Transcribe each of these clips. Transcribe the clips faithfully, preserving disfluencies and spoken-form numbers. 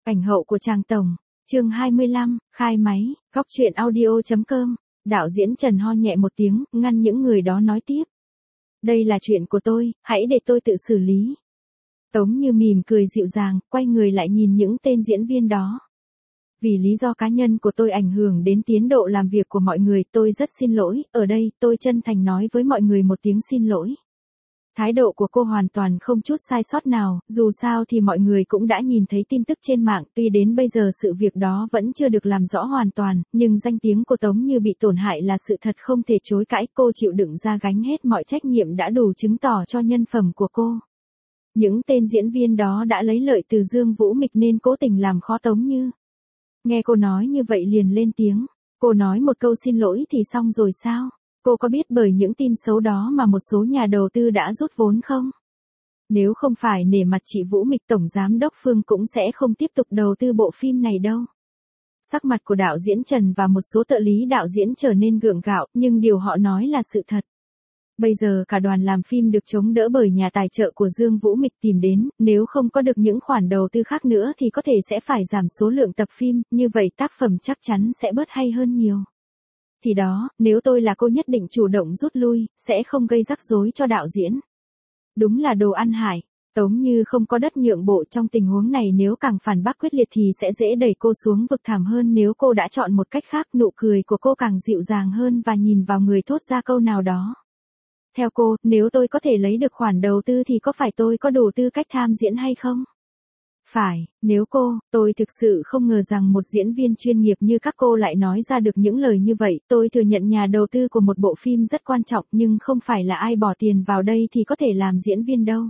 Ảnh hậu của Tràng Tổng, chương hai mươi lăm, khai máy, góc truyện audio.com, đạo diễn Trần ho nhẹ một tiếng, ngăn những người đó nói tiếp. Đây là chuyện của tôi, hãy để tôi tự xử lý. Tống Như mỉm cười dịu dàng, quay người lại nhìn những tên diễn viên đó. Vì lý do cá nhân của tôi ảnh hưởng đến tiến độ làm việc của mọi người, tôi rất xin lỗi, ở đây tôi chân thành nói với mọi người một tiếng xin lỗi. Thái độ của cô hoàn toàn không chút sai sót nào, dù sao thì mọi người cũng đã nhìn thấy tin tức trên mạng, tuy đến bây giờ sự việc đó vẫn chưa được làm rõ hoàn toàn, nhưng danh tiếng của Tống Như bị tổn hại là sự thật không thể chối cãi, cô chịu đựng ra gánh hết mọi trách nhiệm đã đủ chứng tỏ cho nhân phẩm của cô. Những tên diễn viên đó đã lấy lợi từ Dương Vũ Mịch nên cố tình làm khó Tống Như. Nghe cô nói như vậy liền lên tiếng, cô nói một câu xin lỗi thì xong rồi sao? Cô có biết bởi những tin xấu đó mà một số nhà đầu tư đã rút vốn không? Nếu không phải nể mặt chị Vũ Mịch tổng giám đốc Phương cũng sẽ không tiếp tục đầu tư bộ phim này đâu. Sắc mặt của đạo diễn Trần và một số trợ lý đạo diễn trở nên gượng gạo, nhưng điều họ nói là sự thật. Bây giờ cả đoàn làm phim được chống đỡ bởi nhà tài trợ của Dương Vũ Mịch tìm đến, nếu không có được những khoản đầu tư khác nữa thì có thể sẽ phải giảm số lượng tập phim, như vậy tác phẩm chắc chắn sẽ bớt hay hơn nhiều. Thì đó, nếu tôi là cô nhất định chủ động rút lui, sẽ không gây rắc rối cho đạo diễn. Đúng là đồ ăn hại, Tống Như không có đất nhượng bộ trong tình huống này, nếu càng phản bác quyết liệt thì sẽ dễ đẩy cô xuống vực thẳm hơn, nếu cô đã chọn một cách khác, nụ cười của cô càng dịu dàng hơn và nhìn vào người thốt ra câu nào đó. Theo cô, nếu tôi có thể lấy được khoản đầu tư thì có phải tôi có đủ tư cách tham diễn hay không? Phải, nếu cô, tôi thực sự không ngờ rằng một diễn viên chuyên nghiệp như các cô lại nói ra được những lời như vậy. Tôi thừa nhận nhà đầu tư của một bộ phim rất quan trọng, nhưng không phải là ai bỏ tiền vào đây thì có thể làm diễn viên đâu.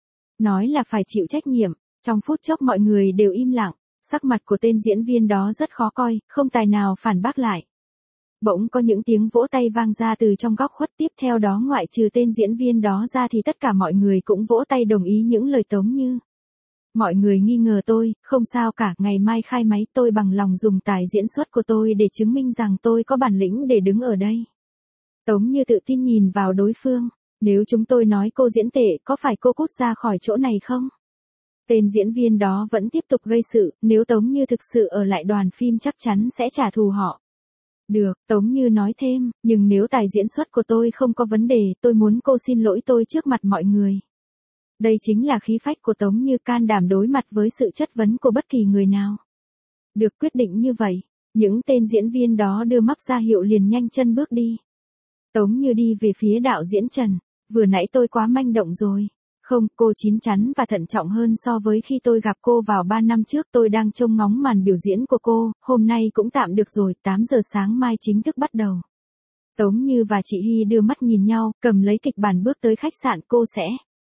Nói là phải chịu trách nhiệm, trong phút chốc mọi người đều im lặng, sắc mặt của tên diễn viên đó rất khó coi, không tài nào phản bác lại. Bỗng có những tiếng vỗ tay vang ra từ trong góc khuất, tiếp theo đó ngoại trừ tên diễn viên đó ra thì tất cả mọi người cũng vỗ tay đồng ý những lời Tống Như. Mọi người nghi ngờ tôi, không sao cả, ngày mai khai máy tôi bằng lòng dùng tài diễn xuất của tôi để chứng minh rằng tôi có bản lĩnh để đứng ở đây. Tống Như tự tin nhìn vào đối phương, nếu chúng tôi nói cô diễn tệ, có phải cô cút ra khỏi chỗ này không? Tên diễn viên đó vẫn tiếp tục gây sự, nếu Tống Như thực sự ở lại đoàn phim chắc chắn sẽ trả thù họ. Được, Tống Như nói thêm, nhưng nếu tài diễn xuất của tôi không có vấn đề, tôi muốn cô xin lỗi tôi trước mặt mọi người. Đây chính là khí phách của Tống Như, can đảm đối mặt với sự chất vấn của bất kỳ người nào. Được, quyết định như vậy, những tên diễn viên đó đưa mắt ra hiệu liền nhanh chân bước đi. Tống Như đi về phía đạo diễn Trần, vừa nãy tôi quá manh động rồi. Không, cô chín chắn và thận trọng hơn so với khi tôi gặp cô vào ba năm trước, tôi đang trông ngóng màn biểu diễn của cô, hôm nay cũng tạm được rồi, tám giờ sáng mai chính thức bắt đầu. Tống Như và chị Hy đưa mắt nhìn nhau, cầm lấy kịch bản bước tới khách sạn, cô sẽ.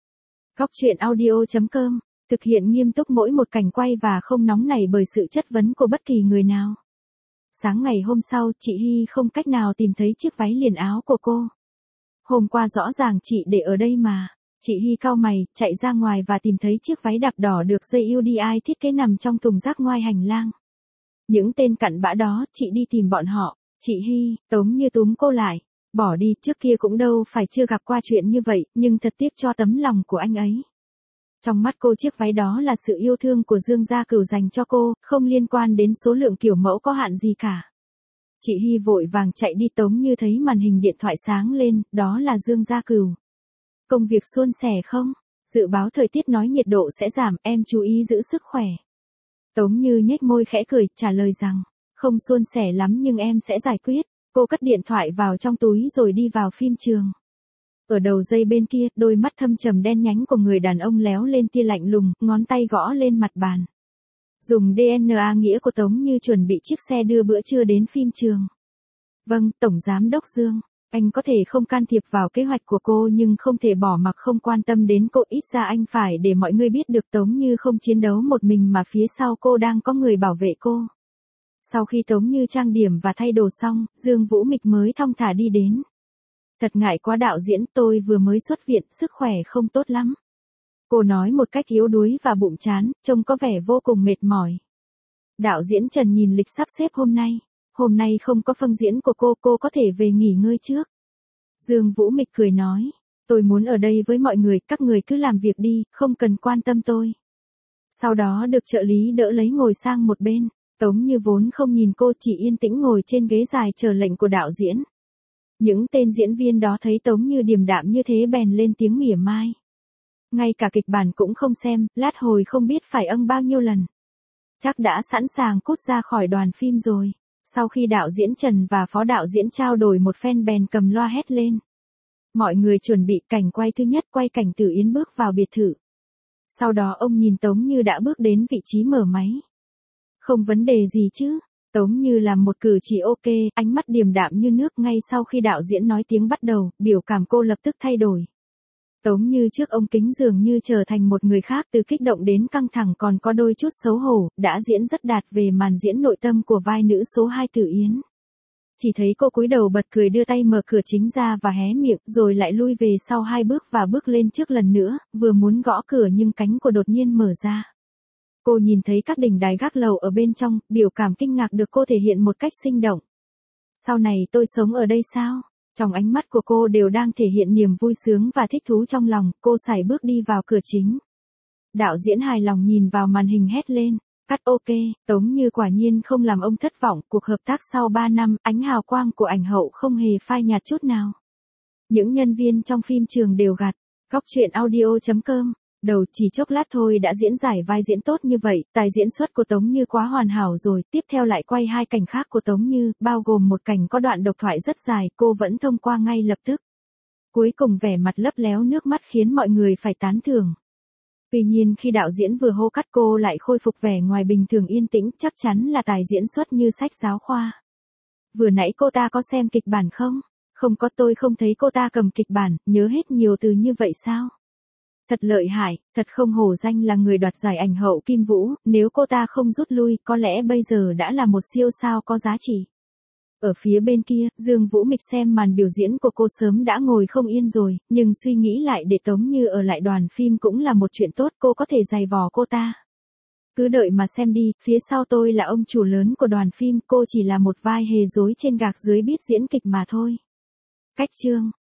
Góc truyện audio.com, thực hiện nghiêm túc mỗi một cảnh quay và không nóng nảy bởi sự chất vấn của bất kỳ người nào. Sáng ngày hôm sau, chị Hy không cách nào tìm thấy chiếc váy liền áo của cô. Hôm qua rõ ràng chị để ở đây mà. Chị Hy cau mày, chạy ra ngoài và tìm thấy chiếc váy đạp đỏ được dây u đê i thiết kế nằm trong thùng rác ngoài hành lang. Những tên cặn bã đó, chị đi tìm bọn họ. Chị Hy, Tống Như túm cô lại. Bỏ đi, trước kia cũng đâu phải chưa gặp qua chuyện như vậy, nhưng thật tiếc cho tấm lòng của anh ấy. Trong mắt cô chiếc váy đó là sự yêu thương của Dương Gia Cửu dành cho cô, không liên quan đến số lượng kiểu mẫu có hạn gì cả. Chị Hy vội vàng chạy đi, Tống Như thấy màn hình điện thoại sáng lên, đó là Dương Gia Cửu. Công việc suôn sẻ không? Dự báo thời tiết nói nhiệt độ sẽ giảm, em chú ý giữ sức khỏe. Tống Như nhếch môi khẽ cười, trả lời rằng, không suôn sẻ lắm nhưng em sẽ giải quyết. Cô cất điện thoại vào trong túi rồi đi vào phim trường. Ở đầu dây bên kia, đôi mắt thâm trầm đen nhánh của người đàn ông léo lên tia lạnh lùng, ngón tay gõ lên mặt bàn. Dùng đê en a nghĩa của Tống Như chuẩn bị chiếc xe đưa bữa trưa đến phim trường. Vâng, Tổng Giám đốc Dương. Anh có thể không can thiệp vào kế hoạch của cô nhưng không thể bỏ mặc không quan tâm đến cô, ít ra anh phải để mọi người biết được Tống Như không chiến đấu một mình mà phía sau cô đang có người bảo vệ cô. Sau khi Tống Như trang điểm và thay đồ xong, Dương Vũ Mịch mới thong thả đi đến. Thật ngại quá đạo diễn, tôi vừa mới xuất viện, sức khỏe không tốt lắm. Cô nói một cách yếu đuối và bụng chán, trông có vẻ vô cùng mệt mỏi. Đạo diễn Trần nhìn lịch sắp xếp hôm nay. Hôm nay không có phân diễn của cô, cô có thể về nghỉ ngơi trước. Dương Vũ Mịch cười nói, tôi muốn ở đây với mọi người, các người cứ làm việc đi, không cần quan tâm tôi. Sau đó được trợ lý đỡ lấy ngồi sang một bên. Tống Như vốn không nhìn cô, chỉ yên tĩnh ngồi trên ghế dài chờ lệnh của đạo diễn. Những tên diễn viên đó thấy Tống Như điềm đạm như thế bèn lên tiếng mỉa mai. Ngay cả kịch bản cũng không xem, lát hồi không biết phải âng bao nhiêu lần. Chắc đã sẵn sàng cút ra khỏi đoàn phim rồi. Sau khi đạo diễn Trần và phó đạo diễn trao đổi một phen bèn cầm loa hét lên. Mọi người chuẩn bị cảnh quay thứ nhất, quay cảnh Tử Yến bước vào biệt thự. Sau đó ông nhìn Tống Như đã bước đến vị trí mở máy. Không vấn đề gì chứ? Tống Như làm một cử chỉ ok, ánh mắt điềm đạm như nước. Ngay sau khi đạo diễn nói tiếng bắt đầu, biểu cảm cô lập tức thay đổi. Tống Như trước ống kính dường như trở thành một người khác, từ kích động đến căng thẳng còn có đôi chút xấu hổ, đã diễn rất đạt về màn diễn nội tâm của vai nữ số hai Tử Yến. Chỉ thấy cô cúi đầu bật cười, đưa tay mở cửa chính ra và hé miệng, rồi lại lui về sau hai bước và bước lên trước lần nữa, vừa muốn gõ cửa nhưng cánh của đột nhiên mở ra. Cô nhìn thấy các đỉnh đài gác lầu ở bên trong, biểu cảm kinh ngạc được cô thể hiện một cách sinh động. Sau này tôi sống ở đây sao? Trong ánh mắt của cô đều đang thể hiện niềm vui sướng và thích thú trong lòng, cô sải bước đi vào cửa chính. Đạo diễn hài lòng nhìn vào màn hình hét lên, cắt ok, Tống Như quả nhiên không làm ông thất vọng, cuộc hợp tác sau ba năm, ánh hào quang của ảnh hậu không hề phai nhạt chút nào. Những nhân viên trong phim trường đều gật. Góc truyện audio chấm com. Đầu chỉ chốc lát thôi đã diễn giải vai diễn tốt như vậy, tài diễn xuất của Tống Như quá hoàn hảo rồi. Tiếp theo lại quay hai cảnh khác của Tống Như, bao gồm một cảnh có đoạn độc thoại rất dài, cô vẫn thông qua ngay lập tức. Cuối cùng vẻ mặt lấp léo nước mắt khiến mọi người phải tán thưởng. Tuy nhiên khi đạo diễn vừa hô cắt, cô lại khôi phục vẻ ngoài bình thường yên tĩnh, chắc chắn là tài diễn xuất như sách giáo khoa. Vừa nãy cô ta có xem kịch bản không? Không có, tôi không thấy cô ta cầm kịch bản, nhớ hết nhiều từ như vậy sao? Thật lợi hại, thật không hổ danh là người đoạt giải ảnh hậu Kim Vũ, nếu cô ta không rút lui, có lẽ bây giờ đã là một siêu sao có giá trị. Ở phía bên kia, Dương Vũ Mịch xem màn biểu diễn của cô sớm đã ngồi không yên rồi, nhưng suy nghĩ lại để Tống Như ở lại đoàn phim cũng là một chuyện tốt, cô có thể giày vò cô ta. Cứ đợi mà xem đi, phía sau tôi là ông chủ lớn của đoàn phim, cô chỉ là một vai hề dối trên gạc dưới biết diễn kịch mà thôi. Cách chương